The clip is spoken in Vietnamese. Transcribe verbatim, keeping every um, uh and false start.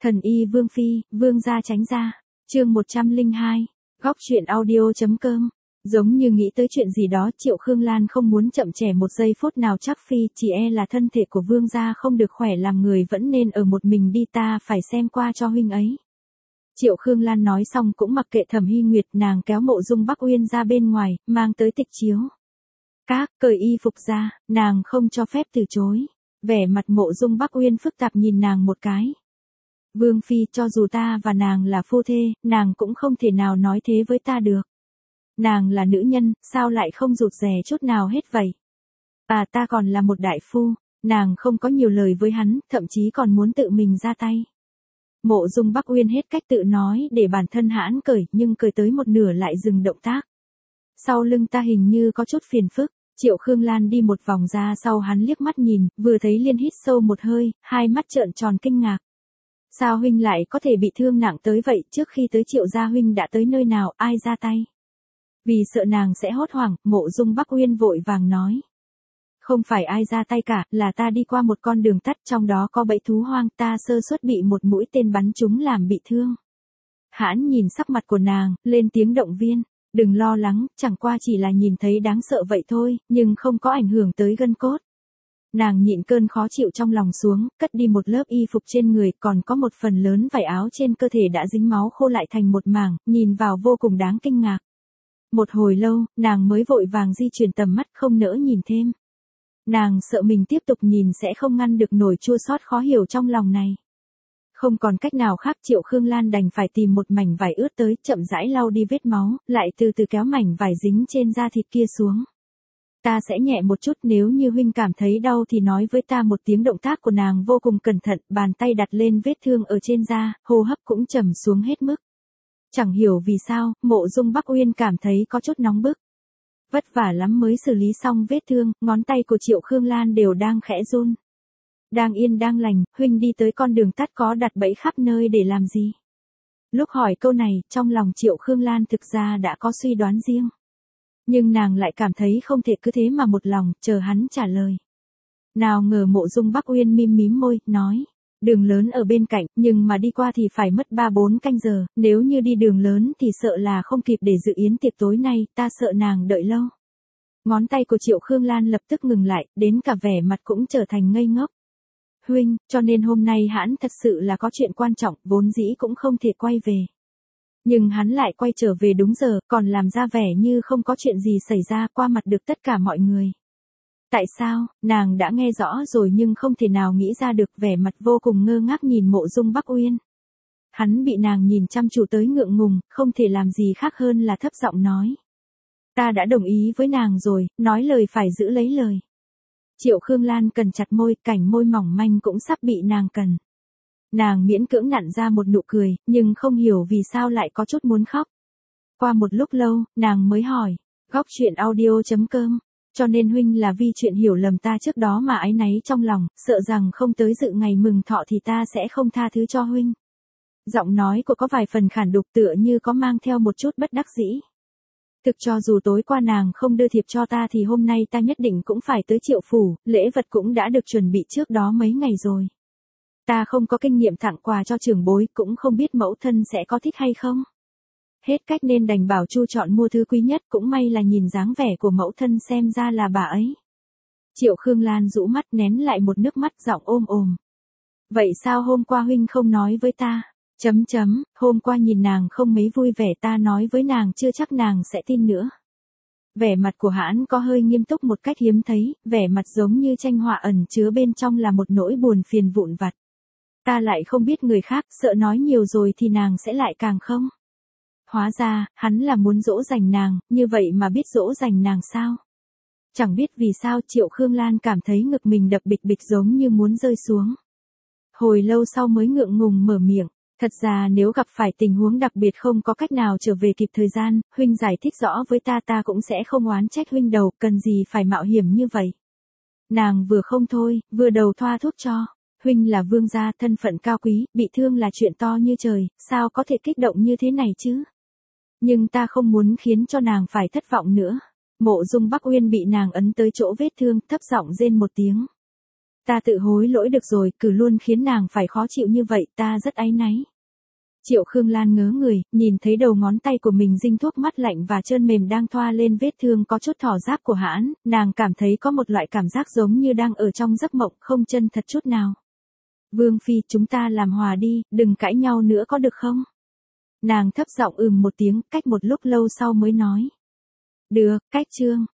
Thần y Vương Phi, Vương gia tránh ra. Chương một trăm lẻ hai. Góc truyện audio.com. Giống như nghĩ tới chuyện gì đó, Triệu Khương Lan không muốn chậm trễ một giây phút nào chắc Phi, chỉ e là thân thể của Vương gia không được khỏe, làm người vẫn nên ở một mình đi, ta phải xem qua cho huynh ấy. Triệu Khương Lan nói xong cũng mặc kệ Thẩm Hy Nguyệt, nàng kéo Mộ Dung Bắc Uyên ra bên ngoài, mang tới tịch chiếu. Các, cởi y phục ra, nàng không cho phép từ chối. Vẻ mặt Mộ Dung Bắc Uyên phức tạp nhìn nàng một cái. Vương Phi, cho dù ta và nàng là phu thê, nàng cũng không thể nào nói thế với ta được. Nàng là nữ nhân, sao lại không rụt rè chút nào hết vậy? À, ta còn là một đại phu. Nàng không có nhiều lời với hắn, thậm chí còn muốn tự mình ra tay. Mộ Dung Bắc Uyên hết cách tự nói để bản thân hãn cởi, nhưng cởi tới một nửa lại dừng động tác. Sau lưng ta hình như có chút phiền phức. Triệu Khương Lan đi một vòng ra sau hắn, liếc mắt nhìn, vừa thấy liền hít sâu một hơi, hai mắt trợn tròn kinh ngạc. Sao huynh lại có thể bị thương nặng tới vậy? Trước khi tới Triệu gia huynh đã tới nơi nào, ai ra tay? Vì sợ nàng sẽ hốt hoảng, Mộ Dung Bắc Uyên vội vàng nói. Không phải ai ra tay cả, là ta đi qua một con đường tắt, trong đó có bẫy thú hoang, ta sơ suất bị một mũi tên bắn trúng làm bị thương. Hãn nhìn sắc mặt của nàng, lên tiếng động viên. Đừng lo lắng, chẳng qua chỉ là nhìn thấy đáng sợ vậy thôi, nhưng không có ảnh hưởng tới gân cốt. Nàng nhịn cơn khó chịu trong lòng xuống, cất đi một lớp y phục trên người, còn có một phần lớn vải áo trên cơ thể đã dính máu khô lại thành một mảng, nhìn vào vô cùng đáng kinh ngạc. Một hồi lâu, nàng mới vội vàng di chuyển tầm mắt, không nỡ nhìn thêm. Nàng sợ mình tiếp tục nhìn sẽ không ngăn được nổi chua xót khó hiểu trong lòng này. Không còn cách nào khác, Triệu Khương Lan đành phải tìm một mảnh vải ướt tới, chậm rãi lau đi vết máu, lại từ từ kéo mảnh vải dính trên da thịt kia xuống. Ta sẽ nhẹ một chút, nếu như huynh cảm thấy đau thì nói với ta một tiếng. Động tác của nàng vô cùng cẩn thận, bàn tay đặt lên vết thương ở trên da, hô hấp cũng trầm xuống hết mức. Chẳng hiểu vì sao, Mộ Dung Bắc Uyên cảm thấy có chút nóng bức. Vất vả lắm mới xử lý xong vết thương, ngón tay của Triệu Khương Lan đều đang khẽ run. Đang yên đang lành, huynh đi tới con đường tắt có đặt bẫy khắp nơi để làm gì? Lúc hỏi câu này, trong lòng Triệu Khương Lan thực ra đã có suy đoán riêng. Nhưng nàng lại cảm thấy không thể cứ thế mà một lòng, chờ hắn trả lời. Nào ngờ Mộ Dung Bắc Uyên mím mím môi, nói. Đường lớn ở bên cạnh, nhưng mà đi qua thì phải mất ba bốn canh giờ, nếu như đi đường lớn thì sợ là không kịp để dự yến tiệc tối nay, ta sợ nàng đợi lâu. Ngón tay của Triệu Khương Lan lập tức ngừng lại, đến cả vẻ mặt cũng trở thành ngây ngốc. Huynh, cho nên hôm nay hãn thật sự là có chuyện quan trọng, vốn dĩ cũng không thể quay về. Nhưng hắn lại quay trở về đúng giờ, còn làm ra vẻ như không có chuyện gì xảy ra, qua mặt được tất cả mọi người. Tại sao? Nàng đã nghe rõ rồi nhưng không thể nào nghĩ ra được, vẻ mặt vô cùng ngơ ngác nhìn Mộ Dung Bắc Uyên. Hắn bị nàng nhìn chăm chú tới ngượng ngùng, không thể làm gì khác hơn là thấp giọng nói. Ta đã đồng ý với nàng rồi, nói lời phải giữ lấy lời. Triệu Khương Lan cần chặt môi, cảnh môi mỏng manh cũng sắp bị nàng cần. Nàng miễn cưỡng nặn ra một nụ cười, nhưng không hiểu vì sao lại có chút muốn khóc. Qua một lúc lâu, nàng mới hỏi, góc truyện audio.com, cho nên huynh là vì chuyện hiểu lầm ta trước đó mà áy náy trong lòng, sợ rằng không tới dự ngày mừng thọ thì ta sẽ không tha thứ cho huynh. Giọng nói của có vài phần khản đục, tựa như có mang theo một chút bất đắc dĩ. Thực cho dù tối qua nàng không đưa thiệp cho ta thì hôm nay ta nhất định cũng phải tới Triệu phủ, lễ vật cũng đã được chuẩn bị trước đó mấy ngày rồi. Ta không có kinh nghiệm tặng quà cho trưởng bối, cũng không biết mẫu thân sẽ có thích hay không. Hết cách nên đành bảo Chu chọn mua thứ quý nhất, cũng may là nhìn dáng vẻ của mẫu thân xem ra là bà ấy. Triệu Khương Lan rũ mắt nén lại một nước mắt, giọng ôm ồm. Vậy sao hôm qua huynh không nói với ta? Chấm chấm, hôm qua nhìn nàng không mấy vui vẻ, ta nói với nàng chưa chắc nàng sẽ tin nữa. Vẻ mặt của Hãn có hơi nghiêm túc một cách hiếm thấy, vẻ mặt giống như tranh họa ẩn chứa bên trong là một nỗi buồn phiền vụn vặt. Ta lại không biết người khác, sợ nói nhiều rồi thì nàng sẽ lại càng không. Hóa ra, hắn là muốn dỗ dành nàng, như vậy mà biết dỗ dành nàng sao? Chẳng biết vì sao Triệu Khương Lan cảm thấy ngực mình đập bịch bịch giống như muốn rơi xuống. Hồi lâu sau mới ngượng ngùng mở miệng. Thật ra nếu gặp phải tình huống đặc biệt không có cách nào trở về kịp thời gian, huynh giải thích rõ với ta, ta cũng sẽ không oán trách huynh đầu, cần gì phải mạo hiểm như vậy. Nàng vừa không thôi, vừa đầu thoa thuốc cho. Huynh là vương gia, thân phận cao quý, bị thương là chuyện to như trời, sao có thể kích động như thế này chứ? Nhưng ta không muốn khiến cho nàng phải thất vọng nữa. Mộ Dung Bắc Uyên bị nàng ấn tới chỗ vết thương, thấp giọng rên một tiếng. Ta tự hối lỗi được rồi, cứ luôn khiến nàng phải khó chịu như vậy, ta rất áy náy. Triệu Khương Lan ngớ người, nhìn thấy đầu ngón tay của mình dinh thuốc mắt lạnh và trơn mềm đang thoa lên vết thương có chút thỏ giáp của hãn, nàng cảm thấy có một loại cảm giác giống như đang ở trong giấc mộng, không chân thật chút nào. Vương Phi, chúng ta làm hòa đi, đừng cãi nhau nữa có được không? Nàng thấp giọng ừm một tiếng, cách một lúc lâu sau mới nói. Được, cách Trương.